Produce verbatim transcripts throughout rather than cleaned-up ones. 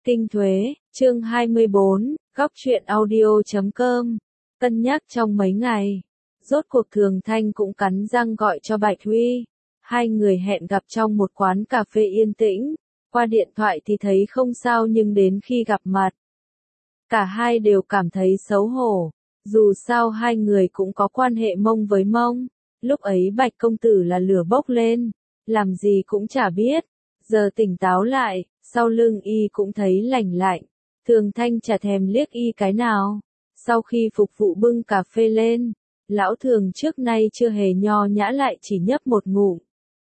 Kinh Thuế, chương hai mươi bốn, góc truyện audio chấm com. Cân nhắc trong mấy ngày, rốt cuộc Thường Thanh cũng cắn răng gọi cho Bạch Huy. Hai người hẹn gặp trong một quán cà phê yên tĩnh, qua điện thoại thì thấy không sao nhưng đến khi gặp mặt, cả hai đều cảm thấy xấu hổ. Dù sao hai người cũng có quan hệ mông với mông, lúc ấy Bạch công tử là lửa bốc lên, làm gì cũng chả biết. Giờ tỉnh táo lại, sau lưng y cũng thấy lành lạnh, Thường Thanh chả thèm liếc y cái nào. Sau khi phục vụ bưng cà phê lên, lão Thường trước nay chưa hề nho nhã lại chỉ nhấp một ngụm.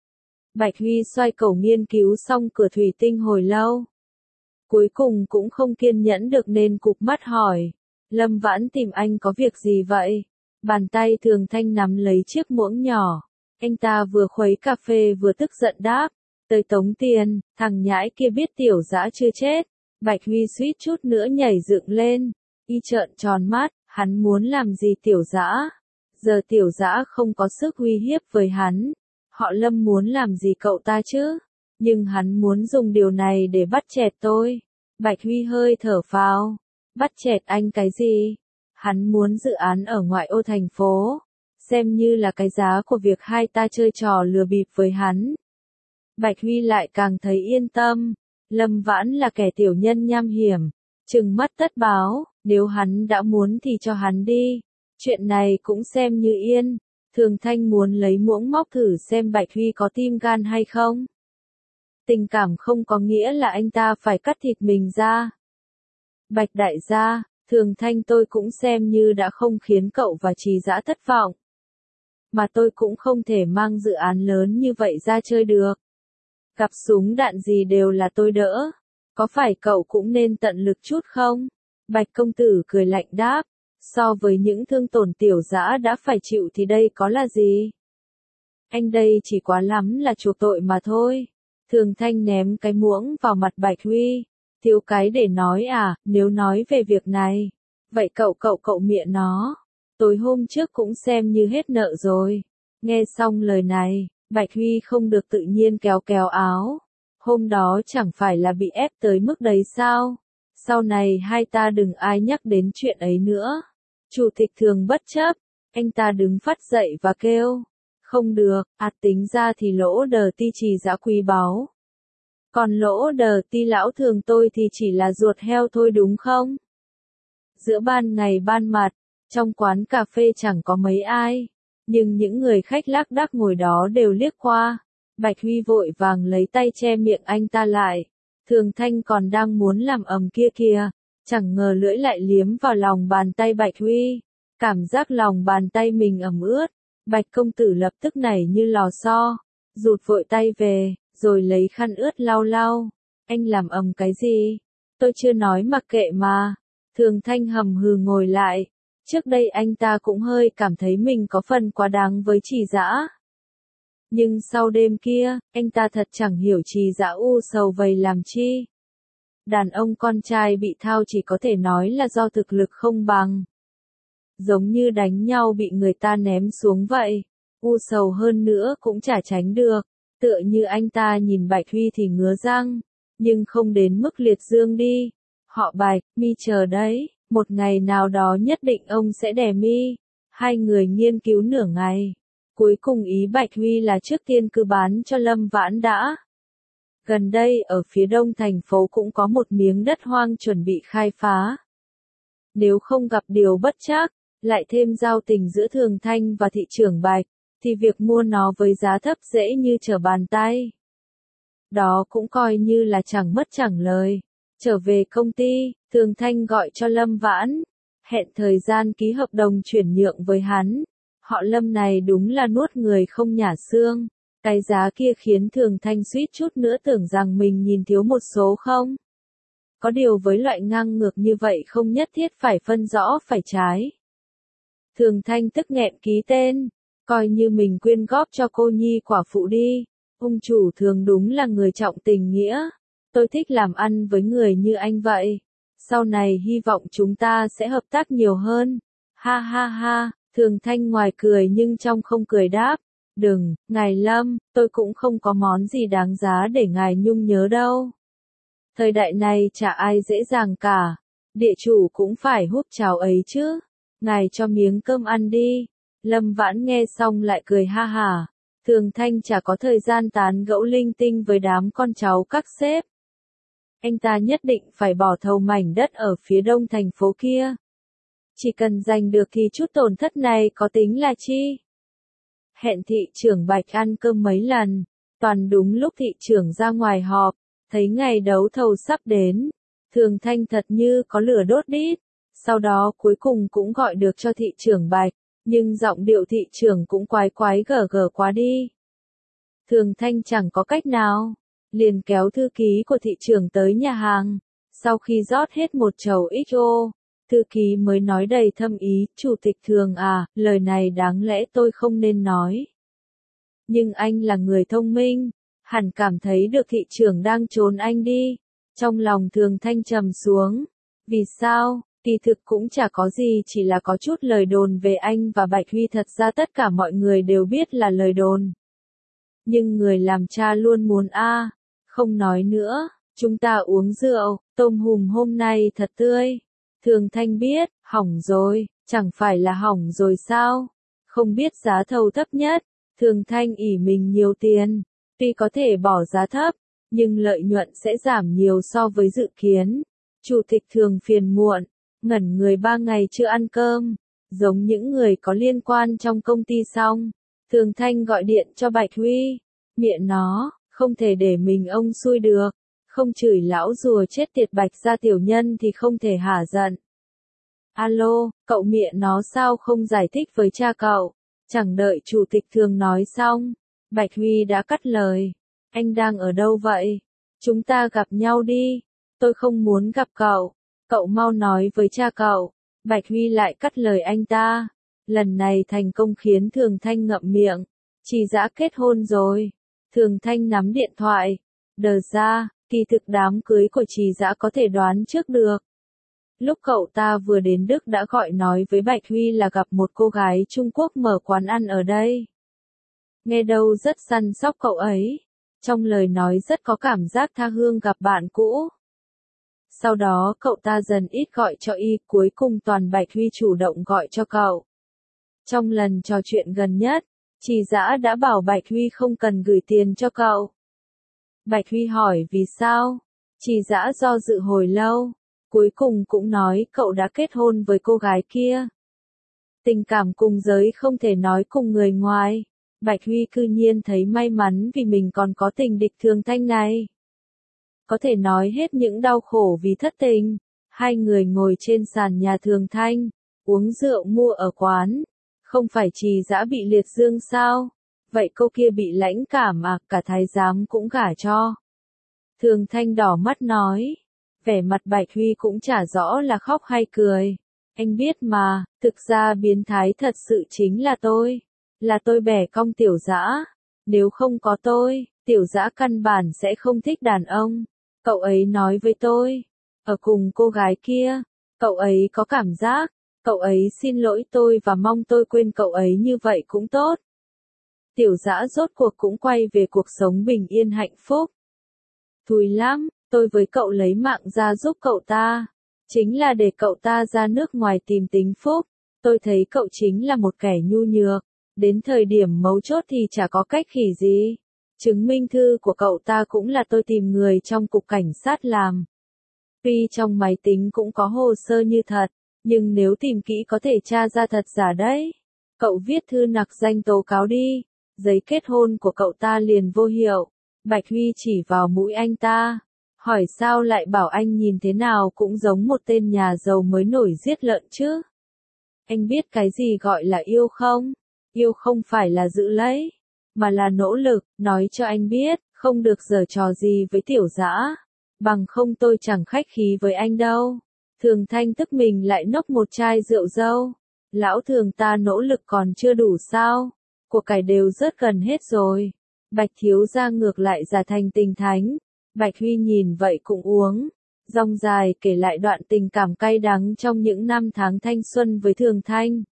Bạch Huy xoay cầu nghiên cứu xong cửa thủy tinh hồi lâu. Cuối cùng cũng không kiên nhẫn được nên cụp mắt hỏi, Lâm Vãn tìm anh có việc gì vậy? Bàn tay Thường Thanh nắm lấy chiếc muỗng nhỏ, anh ta vừa khuấy cà phê vừa tức giận đáp. Tới tống tiền, thằng nhãi kia biết tiểu dã chưa chết. Bạch Huy suýt chút nữa nhảy dựng lên, y trợn tròn mắt, hắn muốn làm gì tiểu dã? Giờ tiểu dã không có sức uy hiếp với hắn, họ Lâm muốn làm gì cậu ta chứ? Nhưng hắn muốn dùng điều này để bắt chẹt tôi. Bạch Huy hơi thở phào, bắt chẹt anh cái gì? Hắn muốn dự án ở ngoại ô thành phố, xem như là cái giá của việc hai ta chơi trò lừa bịp với hắn. Bạch Huy lại càng thấy yên tâm, Lâm Vãn là kẻ tiểu nhân nham hiểm, trừng mắt tất báo, nếu hắn đã muốn thì cho hắn đi, chuyện này cũng xem như yên. Thường Thanh muốn lấy muỗng móc thử xem Bạch Huy có tim gan hay không. Tình cảm không có nghĩa là anh ta phải cắt thịt mình ra. Bạch đại gia, Thường Thanh tôi cũng xem như đã không khiến cậu và Trì Dã thất vọng. Mà tôi cũng không thể mang dự án lớn như vậy ra chơi được. Gặp súng đạn gì đều là tôi đỡ, có phải cậu cũng nên tận lực chút không? Bạch công tử cười lạnh đáp, so với những thương tổn tiểu dã đã phải chịu thì đây có là gì? Anh đây chỉ quá lắm là chuộc tội mà thôi. Thường Thanh ném cái muỗng vào mặt Bạch Huy, thiếu cái để nói à, nếu nói về việc này, vậy cậu cậu cậu miệng nó, tối hôm trước cũng xem như hết nợ rồi. Nghe xong lời này, Bạch Huy không được tự nhiên kéo kéo áo. Hôm đó chẳng phải là bị ép tới mức đấy sao? Sau này hai ta đừng ai nhắc đến chuyện ấy nữa. Chủ tịch Thường bất chấp, anh ta đứng phắt dậy và kêu. Không được, ạt tính ra thì lỗ đờ ti Trì Dã quý báu. Còn lỗ đờ ti lão Thường tôi thì chỉ là ruột heo thôi đúng không? Giữa ban ngày ban mặt, trong quán cà phê chẳng có mấy ai. Nhưng những người khách lác đác ngồi đó đều liếc qua. Bạch Huy vội vàng lấy tay che miệng anh ta lại. Thường Thanh còn đang muốn làm ầm kia kìa, chẳng ngờ lưỡi lại liếm vào lòng bàn tay Bạch Huy. Cảm giác lòng bàn tay mình ẩm ướt. Bạch công tử lập tức nảy như lò xo, rụt vội tay về, rồi lấy khăn ướt lau lau. Anh làm ầm cái gì? Tôi chưa nói mặc kệ mà. Thường Thanh hầm hừ ngồi lại. Trước đây anh ta cũng hơi cảm thấy mình có phần quá đáng với Trì Dã. Nhưng sau đêm kia, anh ta thật chẳng hiểu Trì Dã u sầu vầy làm chi. Đàn ông con trai bị thao chỉ có thể nói là do thực lực không bằng. Giống như đánh nhau bị người ta ném xuống vậy. U sầu hơn nữa cũng chả tránh được. Tựa như anh ta nhìn Bạch Huy thì ngứa răng. Nhưng không đến mức liệt dương đi. Họ Bạch, mi chờ đấy. Một ngày nào đó nhất định ông sẽ đẻ mi. Hai người nghiên cứu nửa ngày. Cuối cùng ý Bạch Huy là trước tiên cứ bán cho Lâm Vãn đã. Gần đây ở phía đông thành phố cũng có một miếng đất hoang chuẩn bị khai phá. Nếu không gặp điều bất trắc, lại thêm giao tình giữa Thường Thanh và thị trưởng Bạch, thì việc mua nó với giá thấp dễ như trở bàn tay. Đó cũng coi như là chẳng mất chẳng lời. Trở về công ty, Thường Thanh gọi cho Lâm Vãn, hẹn thời gian ký hợp đồng chuyển nhượng với hắn. Họ Lâm này đúng là nuốt người không nhả xương. Cái giá kia khiến Thường Thanh suýt chút nữa tưởng rằng mình nhìn thiếu một số không. Có điều với loại ngang ngược như vậy không nhất thiết phải phân rõ phải trái. Thường Thanh tức nghẹn ký tên, coi như mình quyên góp cho cô nhi quả phụ đi. Ông chủ Thường đúng là người trọng tình nghĩa. Tôi thích làm ăn với người như anh vậy. Sau này hy vọng chúng ta sẽ hợp tác nhiều hơn. Ha ha ha, Thường Thanh ngoài cười nhưng trong không cười đáp. Đừng, ngài Lâm, tôi cũng không có món gì đáng giá để ngài nhung nhớ đâu. Thời đại này chả ai dễ dàng cả. Địa chủ cũng phải húp cháo ấy chứ. Ngài cho miếng cơm ăn đi. Lâm Vãn nghe xong lại cười ha hả. Thường Thanh chả có thời gian tán gẫu linh tinh với đám con cháu các sếp. Anh ta nhất định phải bỏ thầu mảnh đất ở phía đông thành phố kia. Chỉ cần giành được thì chút tổn thất này có tính là chi? Hẹn thị trưởng Bạch ăn cơm mấy lần, toàn đúng lúc thị trưởng ra ngoài họp, thấy ngày đấu thầu sắp đến. Thường Thanh thật như có lửa đốt đít, sau đó cuối cùng cũng gọi được cho thị trưởng Bạch, nhưng giọng điệu thị trưởng cũng quái quái gở gở quá đi. Thường Thanh chẳng có cách nào, liền kéo thư ký của thị trưởng tới nhà hàng, sau khi rót hết một chầu ích ô, thư ký mới nói đầy thâm ý, chủ tịch Thường à, lời này đáng lẽ tôi không nên nói. Nhưng anh là người thông minh, hẳn cảm thấy được thị trưởng đang trốn anh đi. Trong lòng Thường Thanh trầm xuống. Vì sao? Kỳ thực cũng chả có gì, chỉ là có chút lời đồn về anh và Bạch Huy, thật ra tất cả mọi người đều biết là lời đồn. Nhưng người làm cha luôn muốn a, à, không nói nữa, chúng ta uống rượu, tôm hùm hôm nay thật tươi. Thường Thanh biết, hỏng rồi, chẳng phải là hỏng rồi sao? Không biết giá thầu thấp nhất, Thường Thanh ỷ mình nhiều tiền, tuy có thể bỏ giá thấp, nhưng lợi nhuận sẽ giảm nhiều so với dự kiến. Chủ tịch Thường phiền muộn, ngẩn người ba ngày chưa ăn cơm, giống những người có liên quan trong công ty xong. Thường Thanh gọi điện cho Bạch Huy, miệng nó, không thể để mình ông xui được, không chửi lão rùa chết tiệt Bạch gia tiểu nhân thì không thể hả giận. Alo, cậu miệng nó sao không giải thích với cha cậu? Chẳng đợi chủ tịch Thường nói xong, Bạch Huy đã cắt lời. Anh đang ở đâu vậy? Chúng ta gặp nhau đi. Tôi không muốn gặp cậu. Cậu mau nói với cha cậu. Bạch Huy lại cắt lời anh ta. Lần này thành công khiến Thường Thanh ngậm miệng. Trì Dã kết hôn rồi. Thường Thanh nắm điện thoại. Đờ ra, kỳ thực đám cưới của Trì Dã có thể đoán trước được. Lúc cậu ta vừa đến Đức đã gọi nói với Bạch Huy là gặp một cô gái Trung Quốc mở quán ăn ở đây. Nghe đâu rất săn sóc cậu ấy. Trong lời nói rất có cảm giác tha hương gặp bạn cũ. Sau đó cậu ta dần ít gọi cho y, cuối cùng toàn Bạch Huy chủ động gọi cho cậu. Trong lần trò chuyện gần nhất, Trì Dã đã bảo Bạch Huy không cần gửi tiền cho cậu. Bạch Huy hỏi vì sao? Trì Dã do dự hồi lâu, cuối cùng cũng nói cậu đã kết hôn với cô gái kia. Tình cảm cùng giới không thể nói cùng người ngoài. Bạch Huy cư nhiên thấy may mắn vì mình còn có tình địch Thường Thanh này. Có thể nói hết những đau khổ vì thất tình. Hai người ngồi trên sàn nhà Thường Thanh, uống rượu mua ở quán. Không phải Trì Dã bị liệt dương sao? Vậy cô kia bị lãnh cảm à, cả thái giám cũng gả cho. Thường Thanh đỏ mắt nói. Vẻ mặt Bạch Huy cũng chả rõ là khóc hay cười. Anh biết mà, thực ra biến thái thật sự chính là tôi. Là tôi bẻ cong Tiểu Dã. Nếu không có tôi, Tiểu Dã căn bản sẽ không thích đàn ông. Cậu ấy nói với tôi. Ở cùng cô gái kia, cậu ấy có cảm giác. Cậu ấy xin lỗi tôi và mong tôi quên cậu ấy như vậy cũng tốt. Tiểu Dã rốt cuộc cũng quay về cuộc sống bình yên hạnh phúc. Thùi lắm, tôi với cậu lấy mạng ra giúp cậu ta. Chính là để cậu ta ra nước ngoài tìm tính phúc. Tôi thấy cậu chính là một kẻ nhu nhược. Đến thời điểm mấu chốt thì chả có cách khỉ gì. Chứng minh thư của cậu ta cũng là tôi tìm người trong cục cảnh sát làm. Tuy trong máy tính cũng có hồ sơ như thật, nhưng nếu tìm kỹ có thể tra ra thật giả đấy. Cậu viết thư nặc danh tố cáo đi. Giấy kết hôn của cậu ta liền vô hiệu. Bạch Huy chỉ vào mũi anh ta. Hỏi sao lại bảo anh nhìn thế nào cũng giống một tên nhà giàu mới nổi giết lợn chứ. Anh biết cái gì gọi là yêu không? Yêu không phải là giữ lấy, mà là nỗ lực, nói cho anh biết, không được giở trò gì với Tiểu Dã. Bằng không tôi chẳng khách khí với anh đâu. Thường Thanh tức mình lại nốc một chai rượu dâu. Lão Thường ta nỗ lực còn chưa đủ sao? Của cải đều rất gần hết rồi. Bạch thiếu gia ngược lại giả thành tình thánh. Bạch Huy nhìn vậy cũng uống. Dòng dài kể lại đoạn tình cảm cay đắng trong những năm tháng thanh xuân với Thường Thanh.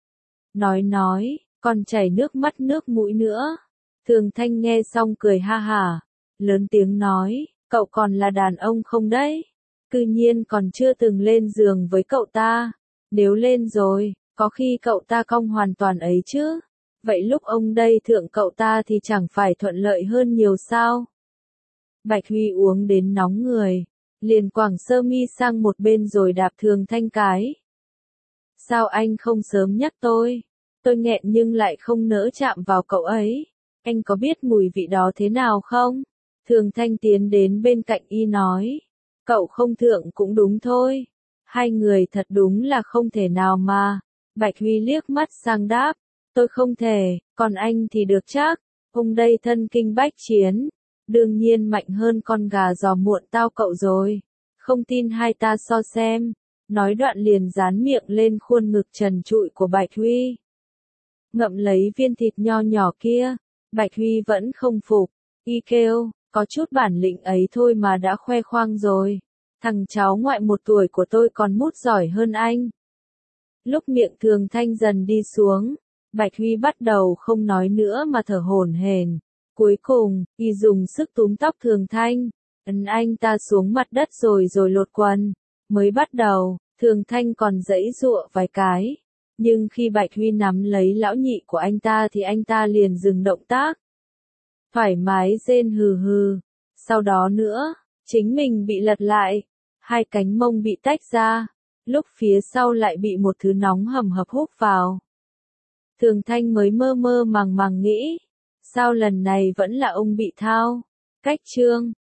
Nói nói, còn chảy nước mắt nước mũi nữa. Thường Thanh nghe xong cười ha hả, lớn tiếng nói, Cậu còn là đàn ông không đấy? Cư nhiên còn chưa từng lên giường với cậu ta. Nếu lên rồi, có khi cậu ta cong hoàn toàn ấy chứ. Vậy lúc ông đây thượng cậu ta thì chẳng phải thuận lợi hơn nhiều sao? Bạch Huy uống đến nóng người, liền quẳng sơ mi sang một bên rồi đạp Thường Thanh cái. Sao anh không sớm nhắc tôi? Tôi nghẹn nhưng lại không nỡ chạm vào cậu ấy. Anh có biết mùi vị đó thế nào không? Thường Thanh tiến đến bên cạnh y nói. Cậu không thượng cũng đúng thôi. Hai người thật đúng là không thể nào mà. Bạch Huy liếc mắt sang đáp. Tôi không thể, còn anh thì được chắc. Ông đây thân kinh bách chiến. Đương nhiên mạnh hơn con gà giò muộn tao cậu rồi. Không tin hai ta so xem. Nói đoạn liền dán miệng lên khuôn ngực trần trụi của Bạch Huy. Ngậm lấy viên thịt nho nhỏ kia. Bạch Huy vẫn không phục. Y kêu, có chút bản lĩnh ấy thôi mà đã khoe khoang rồi. Thằng cháu ngoại một tuổi của tôi còn mút giỏi hơn anh. Lúc miệng Thường Thanh dần đi xuống, Bạch Huy bắt đầu không nói nữa mà thở hổn hển. Cuối cùng, y dùng sức túm tóc Thường Thanh, ấn anh ta xuống mặt đất rồi rồi lột quần. Mới bắt đầu, Thường Thanh còn giãy giụa vài cái. Nhưng khi Bạch Huy nắm lấy lão nhị của anh ta thì anh ta liền dừng động tác. Thoải mái rên hừ hừ. Sau đó nữa, chính mình bị lật lại. Hai cánh mông bị tách ra. Lúc phía sau lại bị một thứ nóng hầm hập hút vào. Thường Thanh mới mơ mơ màng màng nghĩ. Sao lần này vẫn là ông bị thao? Cách chương